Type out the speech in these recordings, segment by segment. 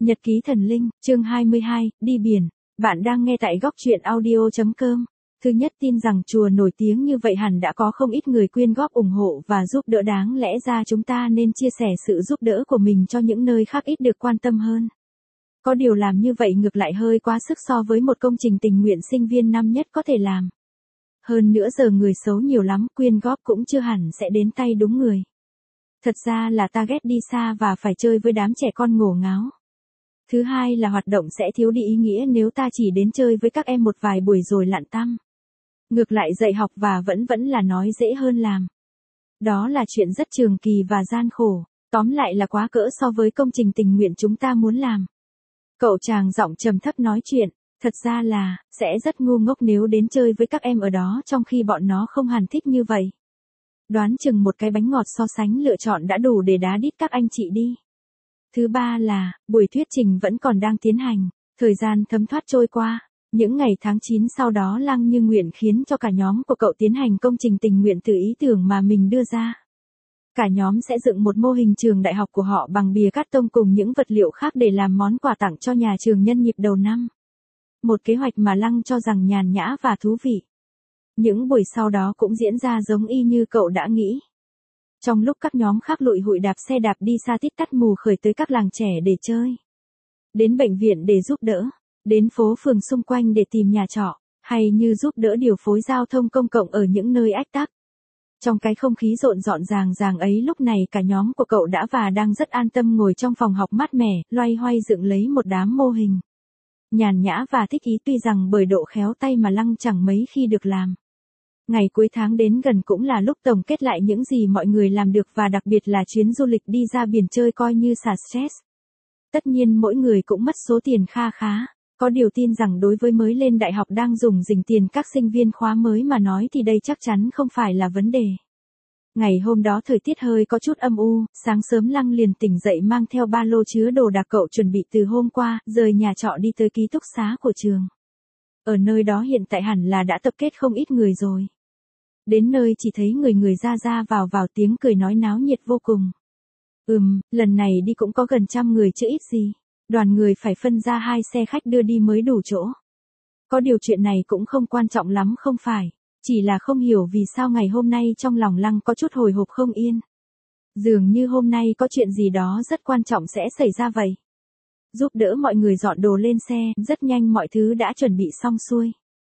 Nhật ký thần linh, chương 22, đi biển. Bạn đang nghe tại góc truyện audio.com. Thứ nhất, tin rằng chùa nổi tiếng như vậy hẳn đã có không ít người quyên góp ủng hộ và giúp đỡ, đáng lẽ ra chúng ta nên chia sẻ sự giúp đỡ của mình cho những nơi khác ít được quan tâm hơn. Có điều làm như vậy ngược lại hơi quá sức so với một công trình tình nguyện sinh viên năm nhất có thể làm. Hơn nữa giờ người xấu nhiều lắm, quyên góp cũng chưa hẳn sẽ đến tay đúng người. Thật ra là ta ghét đi xa và phải chơi với đám trẻ con ngổ ngáo. Thứ hai là hoạt động sẽ thiếu đi ý nghĩa nếu ta chỉ đến chơi với các em một vài buổi rồi lặn tăm. Ngược lại dạy học và vẫn là nói dễ hơn làm. Đó là chuyện rất trường kỳ và gian khổ, tóm lại là quá cỡ so với công trình tình nguyện chúng ta muốn làm. Cậu chàng giọng trầm thấp nói chuyện, thật ra là, sẽ rất ngu ngốc nếu đến chơi với các em ở đó trong khi bọn nó không hẳn thích như vậy. Đoán chừng một cái bánh ngọt so sánh lựa chọn đã đủ để đá đít các anh chị đi. Thứ ba là, buổi thuyết trình vẫn còn đang tiến hành, thời gian thấm thoát trôi qua, những ngày tháng 9 sau đó Lăng Như Nguyện khiến cho cả nhóm của cậu tiến hành công trình tình nguyện từ ý tưởng mà mình đưa ra. Cả nhóm sẽ dựng một mô hình trường đại học của họ bằng bìa cát tông cùng những vật liệu khác để làm món quà tặng cho nhà trường nhân dịp đầu năm. Một kế hoạch mà Lăng cho rằng nhàn nhã và thú vị. Những buổi sau đó cũng diễn ra giống y như cậu đã nghĩ. Trong lúc các nhóm khác lụi hụi đạp xe đạp đi xa tít tắt mù khởi tới các làng trẻ để chơi. Đến bệnh viện để giúp đỡ. Đến phố phường xung quanh để tìm nhà trọ. Hay như giúp đỡ điều phối giao thông công cộng ở những nơi ách tắc. Trong cái không khí rộn rộn ràng ấy lúc này cả nhóm của cậu đã và đang rất an tâm ngồi trong phòng học mát mẻ, loay hoay dựng lấy một đám mô hình. Nhàn nhã và thích ý tuy rằng bởi độ khéo tay mà Lăng chẳng mấy khi được làm. Ngày cuối tháng đến gần cũng là lúc tổng kết lại những gì mọi người làm được và đặc biệt là chuyến du lịch đi ra biển chơi coi như xả stress. Tất nhiên mỗi người cũng mất số tiền kha khá, có điều tin rằng đối với mới lên đại học đang dùng dình tiền các sinh viên khóa mới mà nói thì đây chắc chắn không phải là vấn đề. Ngày hôm đó thời tiết hơi có chút âm u, sáng sớm Lăng liền tỉnh dậy mang theo ba lô chứa đồ đạc cậu chuẩn bị từ hôm qua, rời nhà trọ đi tới ký túc xá của trường. Ở nơi đó hiện tại hẳn là đã tập kết không ít người rồi. Đến nơi chỉ thấy người ra vào tiếng cười nói náo nhiệt vô cùng. Lần này đi cũng có gần 100 người chứ ít gì. Đoàn người phải phân ra 2 xe khách đưa đi mới đủ chỗ. Có điều chuyện này cũng không quan trọng lắm không phải. Chỉ là không hiểu vì sao ngày hôm nay trong lòng Lăng có chút hồi hộp không yên. Dường như hôm nay có chuyện gì đó rất quan trọng sẽ xảy ra vậy. Giúp đỡ mọi người dọn đồ lên xe, rất nhanh mọi thứ đã chuẩn bị xong xuôi.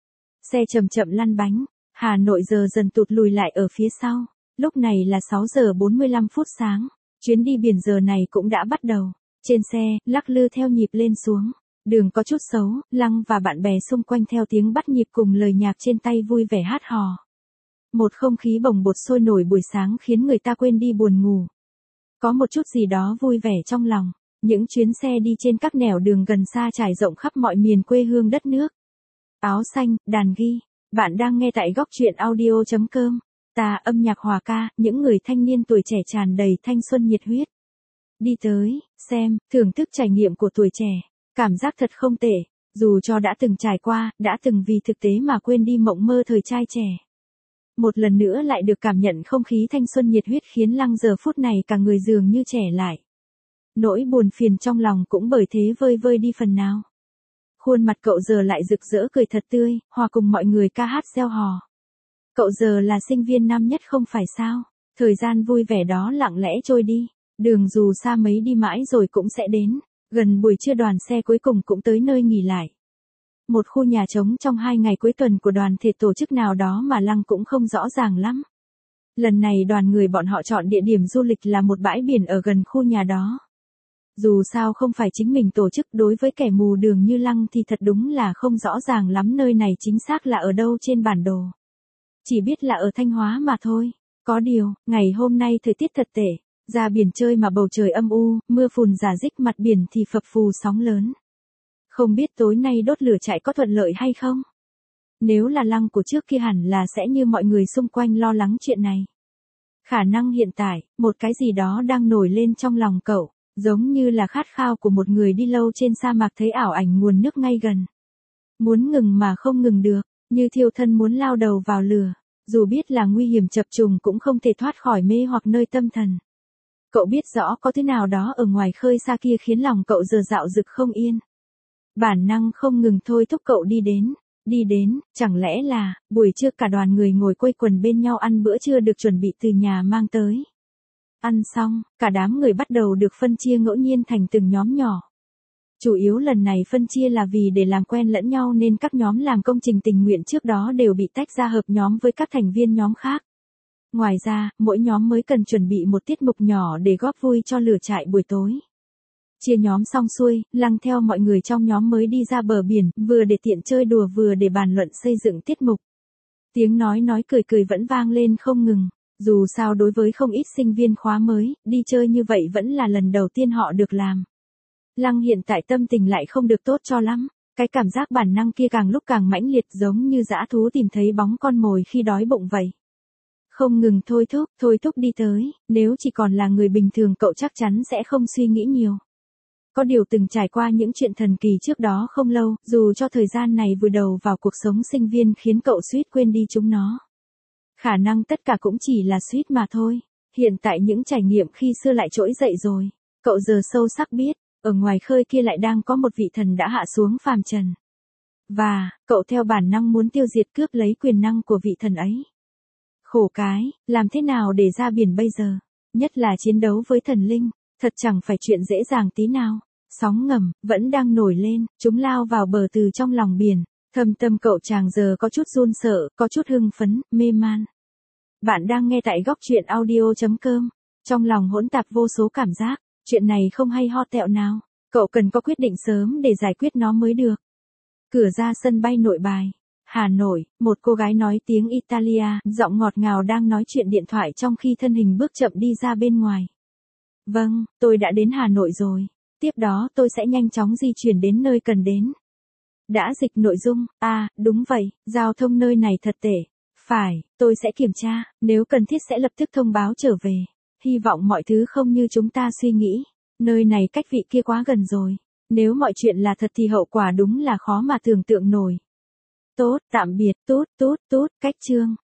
Xe chậm chậm lăn bánh. Hà Nội giờ dần tụt lùi lại ở phía sau. Lúc này là 6 giờ 45 phút sáng. Chuyến đi biển giờ này cũng đã bắt đầu. Trên xe, lắc lư theo nhịp lên xuống. Đường có chút xấu, Lăng và bạn bè xung quanh theo tiếng bắt nhịp cùng lời nhạc trên tay vui vẻ hát hò. Một không khí bồng bột sôi nổi buổi sáng khiến người ta quên đi buồn ngủ. Có một chút gì đó vui vẻ trong lòng. Những chuyến xe đi trên các nẻo đường gần xa trải rộng khắp mọi miền quê hương đất nước. Áo xanh, đàn ghi. Bạn đang nghe tại góc truyện audio.com. Ta âm nhạc hòa ca, những người thanh niên tuổi trẻ tràn đầy thanh xuân nhiệt huyết. Đi tới, xem, thưởng thức trải nghiệm của tuổi trẻ. Cảm giác thật không tệ, dù cho đã từng trải qua, đã từng vì thực tế mà quên đi mộng mơ thời trai trẻ. Một lần nữa lại được cảm nhận không khí thanh xuân nhiệt huyết khiến Lăng giờ phút này cả người dường như trẻ lại. Nỗi buồn phiền trong lòng cũng bởi thế vơi vơi đi phần nào. Khuôn mặt cậu giờ lại rực rỡ cười thật tươi, hòa cùng mọi người ca hát reo hò. Cậu giờ là sinh viên năm nhất không phải sao? Thời gian vui vẻ đó lặng lẽ trôi đi. Đường dù xa mấy đi mãi rồi cũng sẽ đến. Gần buổi trưa đoàn xe cuối cùng cũng tới nơi nghỉ lại. Một khu nhà trống trong 2 ngày cuối tuần của đoàn thể tổ chức nào đó mà Lăng cũng không rõ ràng lắm. Lần này đoàn người bọn họ chọn địa điểm du lịch là một bãi biển ở gần khu nhà đó. Dù sao không phải chính mình tổ chức, đối với kẻ mù đường như Lăng thì thật đúng là không rõ ràng lắm nơi này chính xác là ở đâu trên bản đồ. Chỉ biết là ở Thanh Hóa mà thôi. Có điều, ngày hôm nay thời tiết thật tệ. Ra biển chơi mà bầu trời âm u, mưa phùn rả rích, mặt biển thì phập phù sóng lớn. Không biết tối nay đốt lửa trại có thuận lợi hay không? Nếu là Lăng của trước kia hẳn là sẽ như mọi người xung quanh lo lắng chuyện này. Khả năng hiện tại, một cái gì đó đang nổi lên trong lòng cậu, giống như là khát khao của một người đi lâu trên sa mạc thấy ảo ảnh nguồn nước ngay gần. Muốn ngừng mà không ngừng được, như thiêu thân muốn lao đầu vào lửa, dù biết là nguy hiểm chập trùng cũng không thể thoát khỏi mê hoặc nơi tâm thần. Cậu biết rõ có thứ nào đó ở ngoài khơi xa kia khiến lòng cậu giờ dạo dực không yên. Bản năng không ngừng thôi thúc cậu đi đến. Đi đến, chẳng lẽ là, buổi trưa cả đoàn người ngồi quây quần bên nhau ăn bữa trưa được chuẩn bị từ nhà mang tới. Ăn xong, cả đám người bắt đầu được phân chia ngẫu nhiên thành từng nhóm nhỏ. Chủ yếu lần này phân chia là vì để làm quen lẫn nhau nên các nhóm làm công trình tình nguyện trước đó đều bị tách ra hợp nhóm với các thành viên nhóm khác. Ngoài ra, mỗi nhóm mới cần chuẩn bị một tiết mục nhỏ để góp vui cho lửa trại buổi tối. Chia nhóm xong xuôi, Lăng theo mọi người trong nhóm mới đi ra bờ biển, vừa để tiện chơi đùa vừa để bàn luận xây dựng tiết mục. Tiếng nói cười vẫn vang lên không ngừng. Dù sao đối với không ít sinh viên khóa mới, đi chơi như vậy vẫn là lần đầu tiên họ được làm. Lăng hiện tại tâm tình lại không được tốt cho lắm. Cái cảm giác bản năng kia càng lúc càng mãnh liệt giống như dã thú tìm thấy bóng con mồi khi đói bụng vậy. Không ngừng thôi thúc đi tới, nếu chỉ còn là người bình thường cậu chắc chắn sẽ không suy nghĩ nhiều. Có điều từng trải qua những chuyện thần kỳ trước đó không lâu, dù cho thời gian này vùi đầu vào cuộc sống sinh viên khiến cậu suýt quên đi chúng nó. Khả năng tất cả cũng chỉ là suýt mà thôi. Hiện tại những trải nghiệm khi xưa lại trỗi dậy rồi. Cậu giờ sâu sắc biết, ở ngoài khơi kia lại đang có một vị thần đã hạ xuống phàm trần. Và, cậu theo bản năng muốn tiêu diệt cướp lấy quyền năng của vị thần ấy. Khổ cái, làm thế nào để ra biển bây giờ? Nhất là chiến đấu với thần linh, thật chẳng phải chuyện dễ dàng tí nào. Sóng ngầm, vẫn đang nổi lên, chúng lao vào bờ từ trong lòng biển. Thâm tâm cậu chàng giờ có chút run sợ, có chút hưng phấn, mê man. Bạn đang nghe tại góc truyện audio.com. Trong lòng hỗn tạp vô số cảm giác, chuyện này không hay ho tẹo nào. Cậu cần có quyết định sớm để giải quyết nó mới được. Cửa ra sân bay Nội Bài, Hà Nội, một cô gái nói tiếng Italia, giọng ngọt ngào đang nói chuyện điện thoại trong khi thân hình bước chậm đi ra bên ngoài. Vâng, tôi đã đến Hà Nội rồi. Tiếp đó tôi sẽ nhanh chóng di chuyển đến nơi cần đến. Đã dịch nội dung, đúng vậy, giao thông nơi này thật tệ. Phải, tôi sẽ kiểm tra, nếu cần thiết sẽ lập tức thông báo trở về. Hy vọng mọi thứ không như chúng ta suy nghĩ. Nơi này cách vị kia quá gần rồi. Nếu mọi chuyện là thật thì hậu quả đúng là khó mà tưởng tượng nổi. Tốt, tạm biệt, tút, cách chương.